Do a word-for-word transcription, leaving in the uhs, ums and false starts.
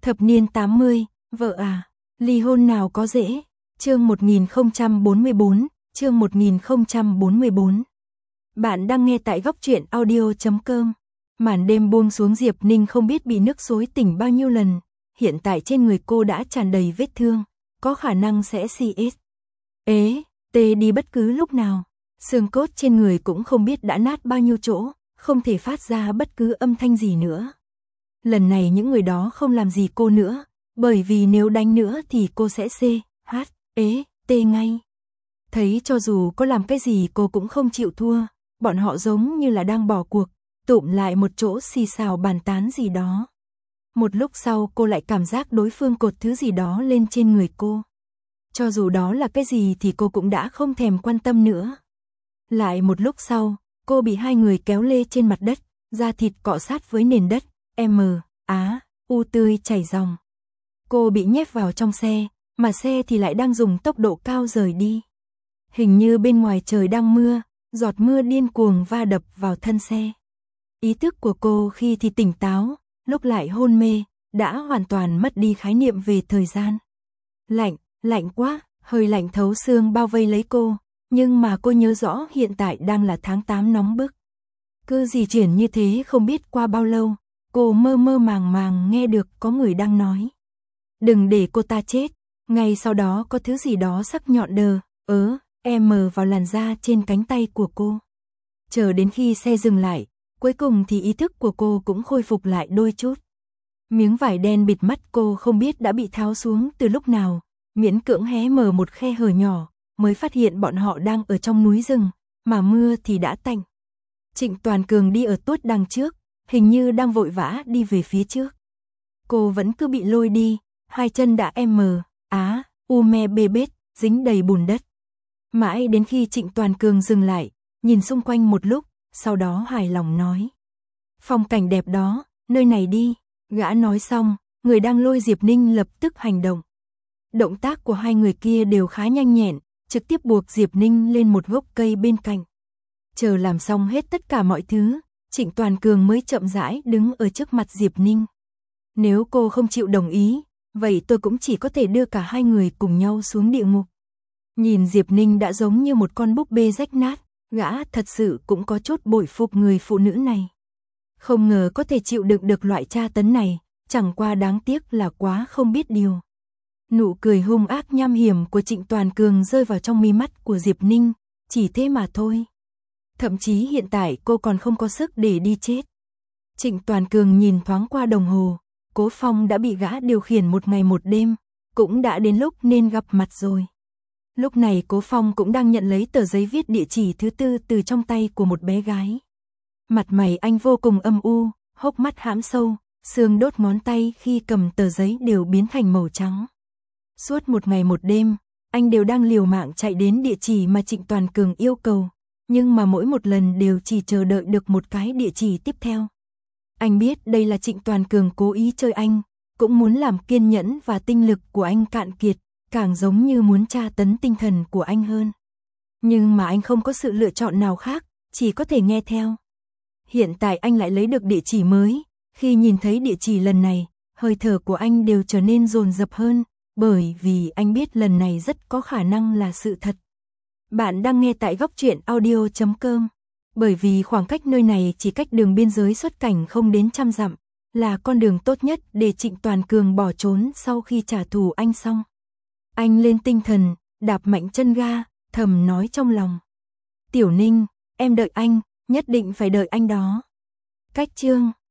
Thập niên tám mươi, vợ à, ly hôn nào có dễ. Chương một nghìn không trăm bốn mươi bốn, chương một nghìn không trăm bốn mươi bốn. Bạn đang nghe tại góc truyện audio chấm com. Màn đêm buông xuống, Diệp Ninh không biết bị nước xối tỉnh bao nhiêu lần, hiện tại trên người cô đã tràn đầy vết thương, có khả năng sẽ xê ét. Ế, tê đi bất cứ lúc nào, xương cốt trên người cũng không biết đã nát bao nhiêu chỗ, không thể phát ra bất cứ âm thanh gì nữa. Lần này những người đó không làm gì cô nữa, bởi vì nếu đánh nữa thì cô sẽ xê, hát, ế, tê ngay. Thấy cho dù có làm cái gì cô cũng không chịu thua, bọn họ giống như là đang bỏ cuộc, tụm lại một chỗ xì xào bàn tán gì đó. Một lúc sau cô lại cảm giác đối phương cột thứ gì đó lên trên người cô. Cho dù đó là cái gì thì cô cũng đã không thèm quan tâm nữa. Lại một lúc sau, cô bị hai người kéo lê trên mặt đất, da thịt cọ sát với nền đất, M, Á, U tươi chảy ròng. Cô bị nhét vào trong xe, mà xe thì lại đang dùng tốc độ cao rời đi. Hình như bên ngoài trời đang mưa, giọt mưa điên cuồng va đập vào thân xe. Ý thức của cô khi thì tỉnh táo, lúc lại hôn mê, đã hoàn toàn mất đi khái niệm về thời gian. Lạnh, lạnh quá, hơi lạnh thấu xương bao vây lấy cô, nhưng mà cô nhớ rõ hiện tại đang là tháng tám nóng bức. Cứ di chuyển như thế không biết qua bao lâu, cô mơ mơ màng màng nghe được có người đang nói. Đừng để cô ta chết, ngay sau đó có thứ gì đó sắc nhọn đờ, ớ, em vào làn da trên cánh tay của cô. Chờ đến khi xe dừng lại, cuối cùng thì ý thức của cô cũng khôi phục lại đôi chút. Miếng vải đen bịt mắt cô không biết đã bị tháo xuống từ lúc nào, miễn cưỡng hé mở một khe hở nhỏ, mới phát hiện bọn họ đang ở trong núi rừng, mà mưa thì đã tạnh. Trịnh Toàn Cường đi ở tuốt đằng trước, hình như đang vội vã đi về phía trước. Cô vẫn cứ bị lôi đi, hai chân đã M, Á, U me bê bết, dính đầy bùn đất. Mãi đến khi Trịnh Toàn Cường dừng lại, nhìn xung quanh một lúc, sau đó hài lòng nói. Phong cảnh đẹp đó, nơi này đi. Gã nói xong, người đang lôi Diệp Ninh lập tức hành động. Động tác của hai người kia đều khá nhanh nhẹn, trực tiếp buộc Diệp Ninh lên một gốc cây bên cạnh. Chờ làm xong hết tất cả mọi thứ, Trịnh Toàn Cường mới chậm rãi đứng ở trước mặt Diệp Ninh. Nếu cô không chịu đồng ý, vậy tôi cũng chỉ có thể đưa cả hai người cùng nhau xuống địa ngục. Nhìn Diệp Ninh đã giống như một con búp bê rách nát, gã thật sự cũng có chút bội phục người phụ nữ này. Không ngờ có thể chịu đựng được loại tra tấn này, chẳng qua đáng tiếc là quá không biết điều. Nụ cười hung ác nham hiểm của Trịnh Toàn Cường rơi vào trong mi mắt của Diệp Ninh, chỉ thế mà thôi. Thậm chí hiện tại cô còn không có sức để đi chết. Trịnh Toàn Cường nhìn thoáng qua đồng hồ, Cố Phong đã bị gã điều khiển một ngày một đêm, cũng đã đến lúc nên gặp mặt rồi. Lúc này Cố Phong cũng đang nhận lấy tờ giấy viết địa chỉ thứ tư từ trong tay của một bé gái. Mặt mày anh vô cùng âm u, hốc mắt hãm sâu, xương đốt ngón tay khi cầm tờ giấy đều biến thành màu trắng. Suốt một ngày một đêm, anh đều đang liều mạng chạy đến địa chỉ mà Trịnh Toàn Cường yêu cầu, nhưng mà mỗi một lần đều chỉ chờ đợi được một cái địa chỉ tiếp theo. Anh biết đây là Trịnh Toàn Cường cố ý chơi anh, cũng muốn làm kiên nhẫn và tinh lực của anh cạn kiệt, càng giống như muốn tra tấn tinh thần của anh hơn. Nhưng mà anh không có sự lựa chọn nào khác, chỉ có thể nghe theo. Hiện tại anh lại lấy được địa chỉ mới, khi nhìn thấy địa chỉ lần này, hơi thở của anh đều trở nên dồn dập hơn, bởi vì anh biết lần này rất có khả năng là sự thật. Bạn đang nghe tại góc truyện audio chấm com. Bởi vì khoảng cách nơi này chỉ cách đường biên giới xuất cảnh không đến trăm dặm, là con đường tốt nhất để Trịnh Toàn Cường bỏ trốn sau khi trả thù anh xong. Anh lên tinh thần, đạp mạnh chân ga, thầm nói trong lòng. Tiểu Ninh, em đợi anh, nhất định phải đợi anh đó. Cách chương